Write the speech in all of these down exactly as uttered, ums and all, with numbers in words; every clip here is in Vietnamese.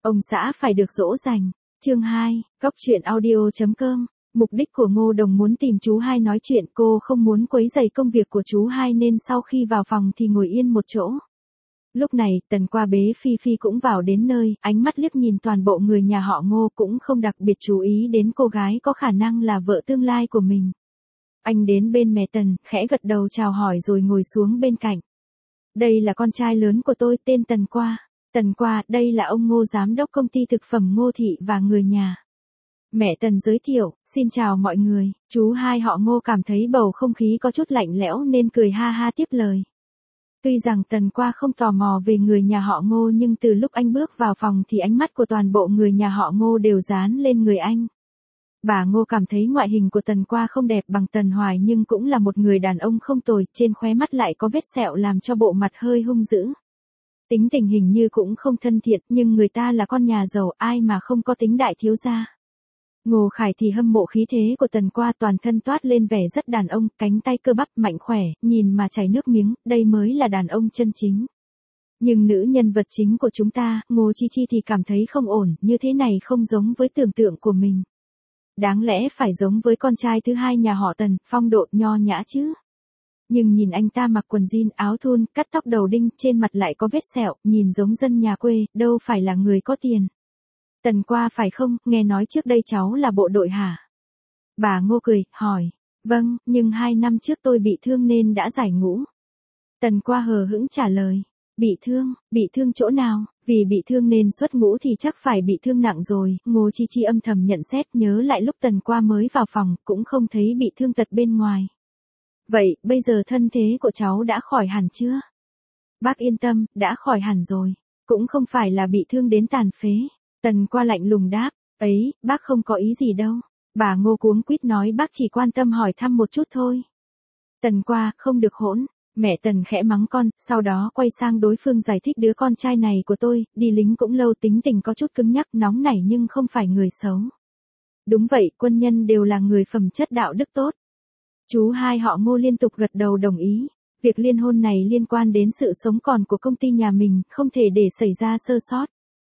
Ông xã phải được dỗ dành. Chương hai, Góc truyện audio chấm com. Mục đích của Ngô Đồng muốn tìm chú hai nói chuyện, cô không muốn quấy rầy công việc của chú hai nên sau khi vào phòng thì ngồi yên một chỗ. Lúc này, Tần Qua bế Phi Phi cũng vào đến nơi, ánh mắt liếc nhìn toàn bộ người nhà họ Ngô cũng không đặc biệt chú ý đến cô gái có khả năng là vợ tương lai của mình. Anh đến bên mẹ Tần, khẽ gật đầu chào hỏi rồi ngồi xuống bên cạnh. Đây là con trai lớn của tôi, tên Tần Qua. Tần Qua, đây là ông Ngô giám đốc công ty thực phẩm Ngô Thị và người nhà. Mẹ Tần giới thiệu, xin chào mọi người, chú hai họ Ngô cảm thấy bầu không khí có chút lạnh lẽo nên cười ha ha tiếp lời. Tuy rằng Tần Qua không tò mò về người nhà họ Ngô nhưng từ lúc anh bước vào phòng thì ánh mắt của toàn bộ người nhà họ Ngô đều dán lên người anh. Bà Ngô cảm thấy ngoại hình của Tần Qua không đẹp bằng Tần Hoài nhưng cũng là một người đàn ông không tồi, trên khóe mắt lại có vết sẹo làm cho bộ mặt hơi hung dữ. Tính tình hình như cũng không thân thiện nhưng người ta là con nhà giàu, ai mà không có tính đại thiếu gia. Ngô Khải thì hâm mộ khí thế của Tần Qua, toàn thân toát lên vẻ rất đàn ông, cánh tay cơ bắp mạnh khỏe, nhìn mà chảy nước miếng, đây mới là đàn ông chân chính. Nhưng nữ nhân vật chính của chúng ta, Ngô Chi Chi thì cảm thấy không ổn, như thế này không giống với tưởng tượng của mình. Đáng lẽ phải giống với con trai thứ hai nhà họ Tần, phong độ nho nhã chứ. Nhưng nhìn anh ta mặc quần jean áo thun, cắt tóc đầu đinh, trên mặt lại có vết sẹo, nhìn giống dân nhà quê, đâu phải là người có tiền. Tần Qua phải không, nghe nói trước đây cháu là bộ đội hả? Bà Ngô cười, hỏi, vâng, nhưng hai năm trước tôi bị thương nên đã giải ngũ. Tần Qua hờ hững trả lời, bị thương, bị thương chỗ nào, vì bị thương nên xuất ngũ thì chắc phải bị thương nặng rồi. Ngô Chi Chi âm thầm nhận xét, nhớ lại lúc Tần Qua mới vào phòng, cũng không thấy bị thương tật bên ngoài. Vậy, bây giờ thân thế của cháu đã khỏi hẳn chưa? Bác yên tâm, đã khỏi hẳn rồi, cũng không phải là bị thương đến tàn phế. Tần Qua lạnh lùng đáp, ấy, bác không có ý gì đâu. Bà Ngô cuống quýt nói bác chỉ quan tâm hỏi thăm một chút thôi. Tần Qua, không được hỗn. Mẹ Tần khẽ mắng con, sau đó quay sang đối phương giải thích đứa con trai này của tôi, đi lính cũng lâu, tính tình có chút cứng nhắc, nóng nảy nhưng không phải người xấu. Đúng vậy, quân nhân đều là người phẩm chất đạo đức tốt. Chú hai họ Ngô liên tục gật đầu đồng ý. Việc liên hôn này liên quan đến sự sống còn của công ty nhà mình, không thể để xảy ra sơ sót.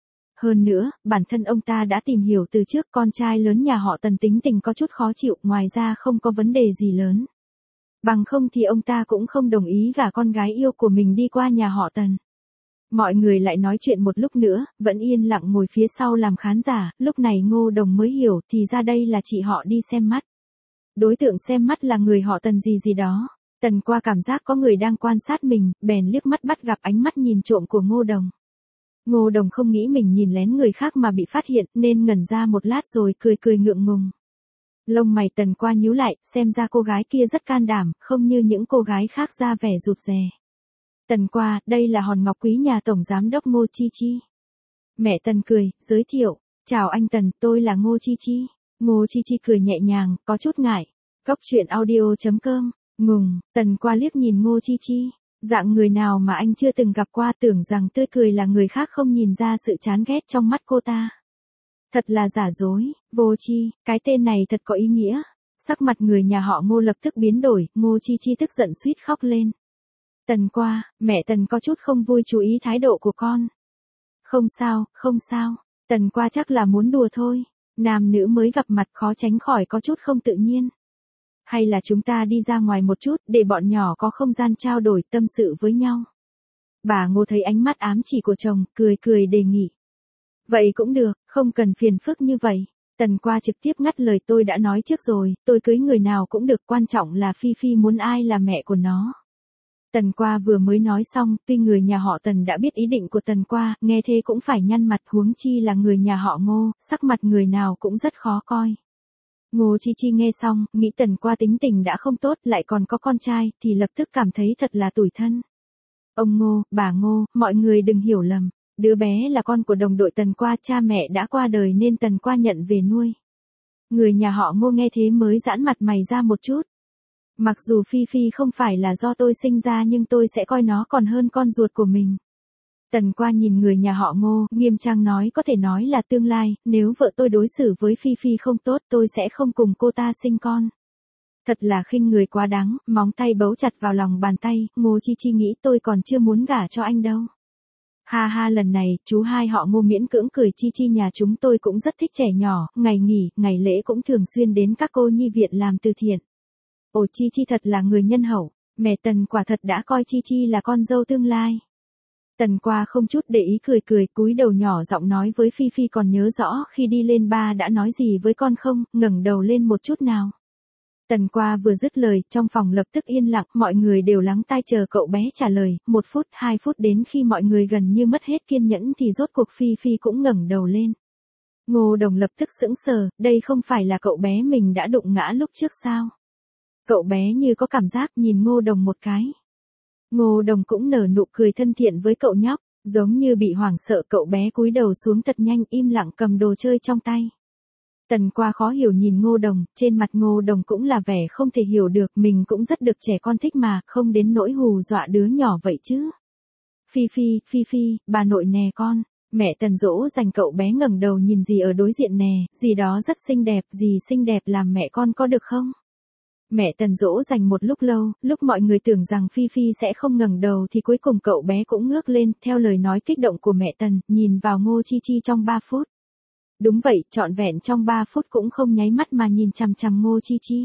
Hơn nữa, bản thân ông ta đã tìm hiểu từ trước, con trai lớn nhà họ Tần tính tình có chút khó chịu, ngoài ra không có vấn đề gì lớn. Bằng không thì ông ta cũng không đồng ý gả con gái yêu của mình đi qua nhà họ Tần. Mọi người lại nói chuyện một lúc nữa, vẫn yên lặng ngồi phía sau làm khán giả, lúc này Ngô Đồng mới hiểu thì ra đây là chị họ đi xem mắt. Đối tượng xem mắt là người họ Tần gì gì đó. Tần Qua cảm giác có người đang quan sát mình, bèn liếc mắt bắt gặp ánh mắt nhìn trộm của Ngô Đồng. Ngô Đồng không nghĩ mình nhìn lén người khác mà bị phát hiện nên ngẩn ra một lát rồi cười cười ngượng ngùng. Lông mày Tần Qua nhíu lại, xem ra cô gái kia rất can đảm, không như những cô gái khác ra vẻ rụt rè. Tần Qua, đây là hòn ngọc quý nhà tổng giám đốc Ngô Chi Chi. Mẹ Tần cười, giới thiệu, chào anh Tần, tôi là Ngô Chi Chi. Ngô Chi Chi cười nhẹ nhàng, có chút ngại. Góc truyện audio chấm com, ngùng, Tần Qua liếc nhìn Ngô Chi Chi. Dạng người nào mà anh chưa từng gặp qua, tưởng rằng tươi cười là người khác không nhìn ra sự chán ghét trong mắt cô ta. Thật là giả dối, vô tri, cái tên này thật có ý nghĩa. Sắc mặt người nhà họ Ngô lập tức biến đổi, Ngô Chi Chi tức giận suýt khóc lên. Tần Qua, mẹ Tần có chút không vui chú ý thái độ của con. Không sao, không sao, Tần Qua chắc là muốn đùa thôi. Nam nữ mới gặp mặt khó tránh khỏi có chút không tự nhiên. Hay là chúng ta đi ra ngoài một chút để bọn nhỏ có không gian trao đổi tâm sự với nhau. Bà Ngô thấy ánh mắt ám chỉ của chồng, cười cười đề nghị. Vậy cũng được, không cần phiền phức như vậy. Tần Qua trực tiếp ngắt lời, tôi đã nói trước rồi, tôi cưới người nào cũng được, quan trọng là Phi Phi muốn ai là mẹ của nó. Tần Qua vừa mới nói xong, tuy người nhà họ Tần đã biết ý định của Tần Qua, nghe thế cũng phải nhăn mặt, huống chi là người nhà họ Ngô, sắc mặt người nào cũng rất khó coi. Ngô Chi Chi nghe xong, nghĩ Tần Qua tính tình đã không tốt, lại còn có con trai, thì lập tức cảm thấy thật là tủi thân. Ông Ngô, bà Ngô, mọi người đừng hiểu lầm, đứa bé là con của đồng đội Tần Qua, cha mẹ đã qua đời nên Tần Qua nhận về nuôi. Người nhà họ Ngô nghe thế mới giãn mặt mày ra một chút. Mặc dù Phi Phi không phải là do tôi sinh ra nhưng tôi sẽ coi nó còn hơn con ruột của mình. Tần Qua nhìn người nhà họ Ngô, nghiêm trang nói, có thể nói là tương lai, nếu vợ tôi đối xử với Phi Phi không tốt tôi sẽ không cùng cô ta sinh con. Thật là khinh người quá đáng, móng tay bấu chặt vào lòng bàn tay, Ngô Chi Chi nghĩ tôi còn chưa muốn gả cho anh đâu. Ha ha, lần này, chú hai họ Ngô miễn cưỡng cười, Chi Chi nhà chúng tôi cũng rất thích trẻ nhỏ, ngày nghỉ, ngày lễ cũng thường xuyên đến các cô nhi viện làm từ thiện. Ồ, Chi Chi thật là người nhân hậu, mẹ Tần quả thật đã coi Chi Chi là con dâu tương lai. Tần Qua không chút để ý cười cười, cúi đầu nhỏ giọng nói với Phi Phi, còn nhớ rõ khi đi lên ba đã nói gì với con không, ngẩng đầu lên một chút nào. Tần Qua vừa dứt lời, trong phòng lập tức yên lặng, mọi người đều lắng tai chờ cậu bé trả lời, một phút, hai phút, đến khi mọi người gần như mất hết kiên nhẫn thì rốt cuộc Phi Phi cũng ngẩng đầu lên. Ngô Đồng lập tức sững sờ, đây không phải là cậu bé mình đã đụng ngã lúc trước sao? Cậu bé như có cảm giác nhìn Ngô Đồng một cái. Ngô Đồng cũng nở nụ cười thân thiện với cậu nhóc, giống như bị hoảng sợ, cậu bé cúi đầu xuống thật nhanh, im lặng cầm đồ chơi trong tay. Tần Qua khó hiểu nhìn Ngô Đồng, trên mặt Ngô Đồng cũng là vẻ không thể hiểu được, mình cũng rất được trẻ con thích mà, không đến nỗi hù dọa đứa nhỏ vậy chứ. Phi Phi, Phi Phi, bà nội nè con. Mẹ Tần dỗ dành, cậu bé ngẩng đầu nhìn gì ở đối diện nè, gì đó rất xinh đẹp, gì xinh đẹp làm mẹ con có được không? Mẹ Tần dỗ dành một lúc lâu, lúc mọi người tưởng rằng Phi Phi sẽ không ngẩng đầu thì cuối cùng cậu bé cũng ngước lên, theo lời nói kích động của mẹ Tần, nhìn vào Ngô Chi Chi trong ba phút. Đúng vậy, trọn vẹn trong ba phút cũng không nháy mắt mà nhìn chằm chằm Ngô Chi Chi.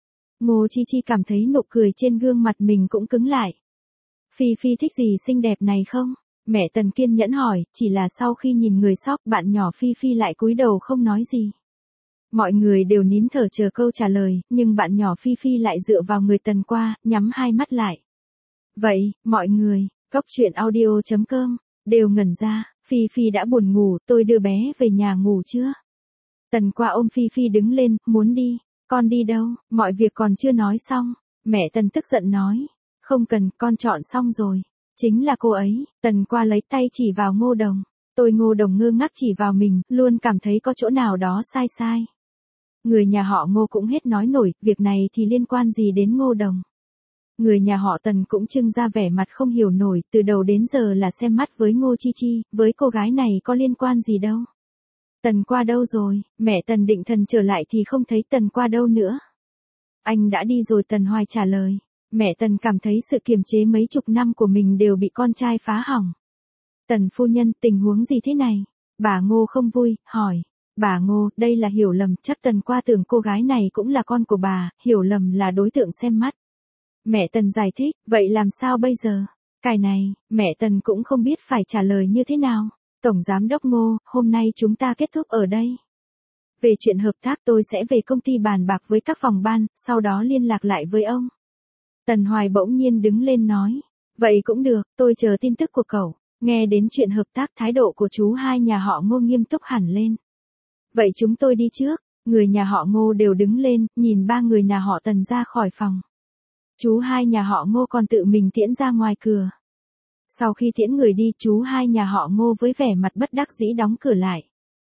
Ngô Chi Chi cảm thấy nụ cười trên gương mặt mình cũng cứng lại. Phi Phi thích gì xinh đẹp này không? Mẹ Tần kiên nhẫn hỏi, chỉ là sau khi nhìn người sóc, bạn nhỏ Phi Phi lại cúi đầu không nói gì. Mọi người đều nín thở chờ câu trả lời, nhưng bạn nhỏ Phi Phi lại dựa vào người Tần Qua, nhắm hai mắt lại. Vậy, mọi người, Cóc Truyện Audio chấm com, đều ngẩn ra, Phi Phi đã buồn ngủ, tôi đưa bé về nhà ngủ chưa? Tần Qua ôm Phi Phi đứng lên, muốn đi, con đi đâu, mọi việc còn chưa nói xong. Mẹ Tần tức giận nói, không cần, con chọn xong rồi. Chính là cô ấy. Tần Qua lấy tay chỉ vào Ngô Đồng. Tôi Ngô Đồng ngơ ngác chỉ vào mình, luôn cảm thấy có chỗ nào đó sai sai. Người nhà họ Ngô cũng hết nói nổi, việc này thì liên quan gì đến Ngô Đồng. Người nhà họ Tần cũng trưng ra vẻ mặt không hiểu nổi, từ đầu đến giờ là xem mắt với Ngô Chi Chi, với cô gái này có liên quan gì đâu. Tần Qua đâu rồi? Mẹ Tần định thần trở lại thì không thấy Tần Qua đâu nữa. Anh đã đi rồi, Tần Hoài trả lời. Mẹ Tần cảm thấy sự kiềm chế mấy chục năm của mình đều bị con trai phá hỏng. Tần phu nhân, tình huống gì thế này? Bà Ngô không vui, hỏi. Bà Ngô, đây là hiểu lầm, chắc Tần Qua tưởng cô gái này cũng là con của bà, hiểu lầm là đối tượng xem mắt. Mẹ Tần giải thích, vậy làm sao bây giờ? Cái này, mẹ Tần cũng không biết phải trả lời như thế nào. Tổng Giám đốc Ngô, hôm nay chúng ta kết thúc ở đây. Về chuyện hợp tác tôi sẽ về công ty bàn bạc với các phòng ban, sau đó liên lạc lại với ông. Tần Hoài bỗng nhiên đứng lên nói. Vậy cũng được, tôi chờ tin tức của cậu. Nghe đến chuyện hợp tác, thái độ của chú hai nhà họ Ngô nghiêm túc hẳn lên. Vậy chúng tôi đi trước. Người nhà họ Ngô đều đứng lên, nhìn ba người nhà họ Tần ra khỏi phòng. Chú hai nhà họ Ngô còn tự mình tiễn ra ngoài cửa. Sau khi tiễn người đi, chú hai nhà họ Ngô với vẻ mặt bất đắc dĩ đóng cửa lại.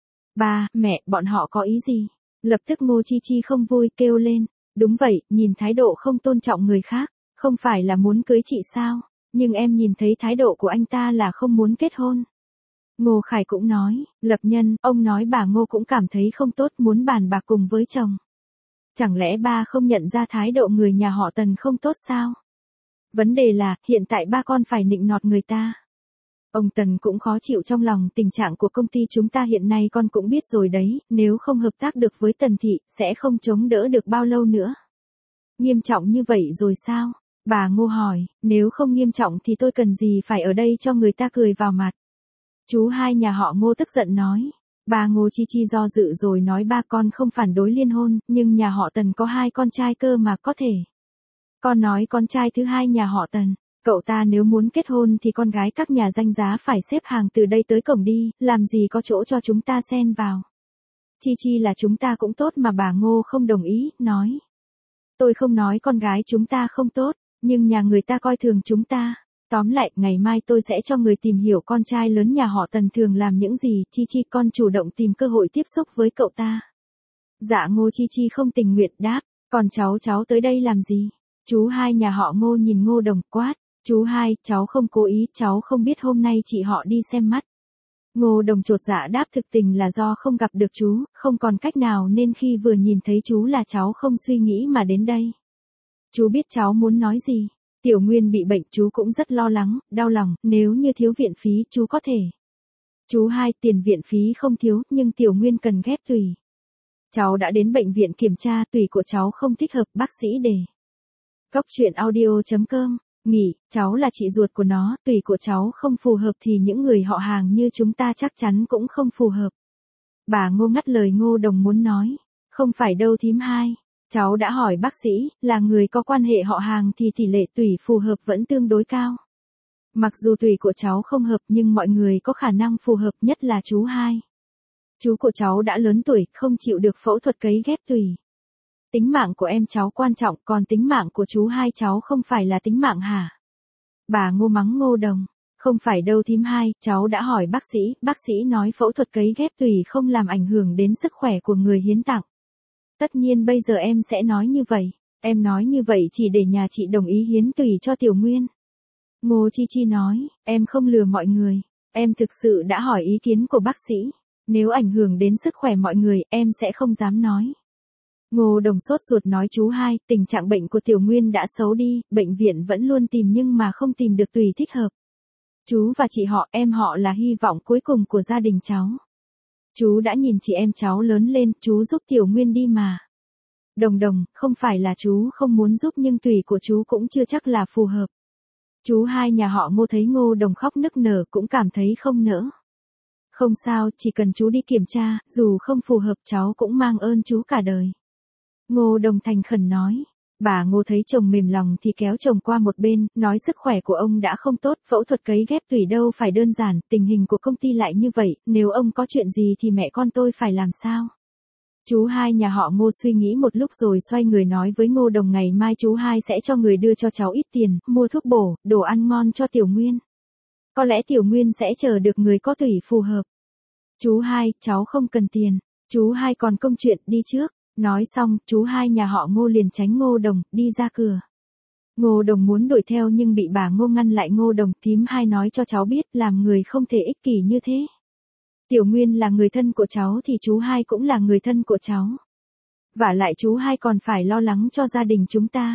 Ba, mẹ, bọn họ có ý gì? Lập tức Ngô Chi Chi không vui kêu lên. Đúng vậy, nhìn thái độ không tôn trọng người khác, không phải là muốn cưới chị sao, nhưng em nhìn thấy thái độ của anh ta là không muốn kết hôn. Ngô Khải cũng nói, Lập Nhân, ông nói bà Ngô cũng cảm thấy không tốt, muốn bàn bạc cùng với chồng. Chẳng lẽ ba không nhận ra thái độ người nhà họ Tần không tốt sao? Vấn đề là, hiện tại ba con phải nịnh nọt người ta. Ông Tần cũng khó chịu trong lòng, tình trạng của công ty chúng ta hiện nay con cũng biết rồi đấy, nếu không hợp tác được với Tần Thị, sẽ không chống đỡ được bao lâu nữa. Nghiêm trọng như vậy rồi sao? Bà Ngô hỏi, nếu không nghiêm trọng thì tôi cần gì phải ở đây cho người ta cười vào mặt. Chú hai nhà họ Ngô tức giận nói. Bà Ngô Chi Chi do dự rồi nói ba con không phản đối liên hôn, nhưng nhà họ Tần có hai con trai cơ mà có thể. Con nói con trai thứ hai nhà họ Tần. Cậu ta nếu muốn kết hôn thì con gái các nhà danh giá phải xếp hàng từ đây tới cổng đi, làm gì có chỗ cho chúng ta xen vào. Chi Chi là chúng ta cũng tốt mà. Bà Ngô không đồng ý, nói. Tôi không nói con gái chúng ta không tốt, nhưng nhà người ta coi thường chúng ta. Tóm lại, ngày mai tôi sẽ cho người tìm hiểu con trai lớn nhà họ Tần thường làm những gì. Chi Chi, con chủ động tìm cơ hội tiếp xúc với cậu ta. Dạ. Ngô Chi Chi không tình nguyện đáp, còn cháu cháu tới đây làm gì? Chú hai nhà họ Ngô nhìn Ngô Đồng quát. Chú hai, cháu không cố ý, cháu không biết hôm nay chị họ đi xem mắt. Ngô Đồng chột dạ đáp, thực tình là do không gặp được chú, không còn cách nào nên khi vừa nhìn thấy chú là cháu không suy nghĩ mà đến đây. Chú biết cháu muốn nói gì. Tiểu Nguyên bị bệnh chú cũng rất lo lắng, đau lòng, nếu như thiếu viện phí chú có thể. Chú hai, tiền viện phí không thiếu, nhưng Tiểu Nguyên cần ghép tùy. Cháu đã đến bệnh viện kiểm tra, tùy của cháu không thích hợp, bác sĩ đề. Cốc truyện audio.com, nghỉ, cháu là chị ruột của nó, tùy của cháu không phù hợp thì những người họ hàng như chúng ta chắc chắn cũng không phù hợp. Bà Ngô ngắt lời Ngô Đồng muốn nói, không phải đâu thím hai. Cháu đã hỏi bác sĩ, là người có quan hệ họ hàng thì tỷ lệ tùy phù hợp vẫn tương đối cao. Mặc dù tùy của cháu không hợp nhưng mọi người có khả năng phù hợp, nhất là chú hai. Chú của cháu đã lớn tuổi, không chịu được phẫu thuật cấy ghép tùy. Tính mạng của em cháu quan trọng, còn tính mạng của chú hai cháu không phải là tính mạng hả? Bà Ngô mắng Ngô Đồng, không phải đâu thím hai, cháu đã hỏi bác sĩ, bác sĩ nói phẫu thuật cấy ghép tùy không làm ảnh hưởng đến sức khỏe của người hiến tặng. Tất nhiên bây giờ em sẽ nói như vậy, em nói như vậy chỉ để nhà chị đồng ý hiến tùy cho Tiểu Nguyên. Ngô Chi Chi nói, em không lừa mọi người, em thực sự đã hỏi ý kiến của bác sĩ, nếu ảnh hưởng đến sức khỏe mọi người em sẽ không dám nói. Ngô Đồng sốt ruột nói chú hai, tình trạng bệnh của Tiểu Nguyên đã xấu đi, bệnh viện vẫn luôn tìm nhưng mà không tìm được tùy thích hợp. Chú và chị họ, em họ là hy vọng cuối cùng của gia đình cháu. Chú đã nhìn chị em cháu lớn lên, chú giúp Tiểu Nguyên đi mà. Đồng Đồng, không phải là chú không muốn giúp nhưng tùy của chú cũng chưa chắc là phù hợp. Chú hai nhà họ Ngô thấy Ngô Đồng khóc nức nở cũng cảm thấy không nỡ. Không sao, chỉ cần chú đi kiểm tra, dù không phù hợp cháu cũng mang ơn chú cả đời. Ngô Đồng thành khẩn nói. Bà Ngô thấy chồng mềm lòng thì kéo chồng qua một bên, nói sức khỏe của ông đã không tốt, phẫu thuật cấy ghép tủy đâu phải đơn giản, tình hình của công ty lại như vậy, nếu ông có chuyện gì thì mẹ con tôi phải làm sao? Chú hai nhà họ Ngô suy nghĩ một lúc rồi xoay người nói với Ngô Đồng ngày mai chú hai sẽ cho người đưa cho cháu ít tiền, mua thuốc bổ, đồ ăn ngon cho Tiểu Nguyên. Có lẽ Tiểu Nguyên sẽ chờ được người có tủy phù hợp. Chú hai, cháu không cần tiền, chú hai còn công chuyện, đi trước. Nói xong, chú hai nhà họ Ngô liền tránh Ngô Đồng, đi ra cửa. Ngô Đồng muốn đuổi theo nhưng bị bà Ngô ngăn lại. Ngô Đồng, thím hai nói cho cháu biết, làm người không thể ích kỷ như thế. Tiểu Nguyên là người thân của cháu thì chú hai cũng là người thân của cháu. Vả lại chú hai còn phải lo lắng cho gia đình chúng ta.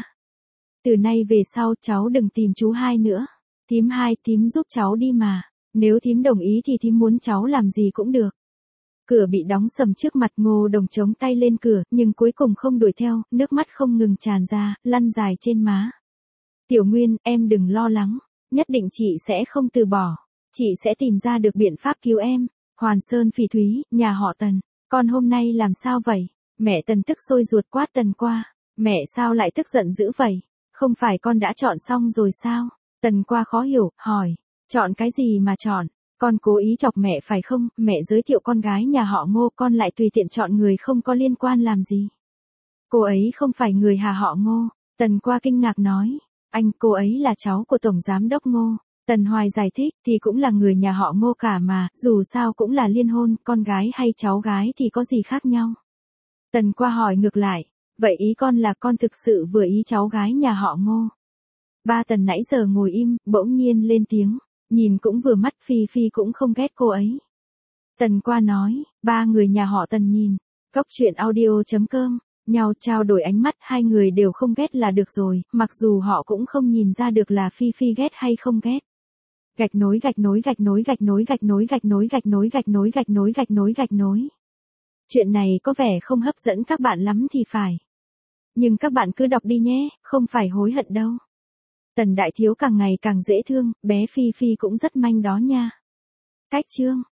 Từ nay về sau cháu đừng tìm chú hai nữa. Thím hai, thím giúp cháu đi mà. Nếu thím đồng ý thì thím muốn cháu làm gì cũng được. Cửa bị đóng sầm trước mặt. Ngô Đồng chống tay lên cửa, nhưng cuối cùng không đuổi theo, nước mắt không ngừng tràn ra, lăn dài trên má. Tiểu Nguyên, em đừng lo lắng, nhất định chị sẽ không từ bỏ, chị sẽ tìm ra được biện pháp cứu em. Hoàn Sơn Phỉ Thúy, nhà họ Tần, con hôm nay làm sao vậy? Mẹ Tần tức sôi ruột quát Tần Qua, mẹ sao lại tức giận dữ vậy? Không phải con đã chọn xong rồi sao? Tần Qua khó hiểu, hỏi, chọn cái gì mà chọn? Con cố ý chọc mẹ phải không? Mẹ giới thiệu con gái nhà họ Ngô, con lại tùy tiện chọn người không có liên quan làm gì? Cô ấy không phải người nhà họ Ngô. Tần Qua kinh ngạc nói, anh, cô ấy là cháu của Tổng Giám đốc Ngô. Tần Hoài giải thích, thì cũng là người nhà họ Ngô cả mà, dù sao cũng là liên hôn, con gái hay cháu gái thì có gì khác nhau? Tần Qua hỏi ngược lại, vậy ý con là con thực sự vừa ý cháu gái nhà họ Ngô? Ba Tần nãy giờ ngồi im, bỗng nhiên lên tiếng. Nhìn cũng vừa mắt, Phi Phi cũng không ghét cô ấy. Tần Qua nói, ba người nhà họ Tần nhìn, cốc truyện audio.com, nhau trao đổi ánh mắt, hai người đều không ghét là được rồi, mặc dù họ cũng không nhìn ra được là Phi Phi ghét hay không ghét. Gạch nối gạch nối gạch nối gạch nối gạch nối gạch nối gạch nối gạch nối gạch nối gạch nối gạch nối. Chuyện này có vẻ không hấp dẫn các bạn lắm thì phải. Nhưng các bạn cứ đọc đi nhé, không phải hối hận đâu. Tần đại thiếu càng ngày càng dễ thương, bé Phi Phi cũng rất manh đó nha. Cách chương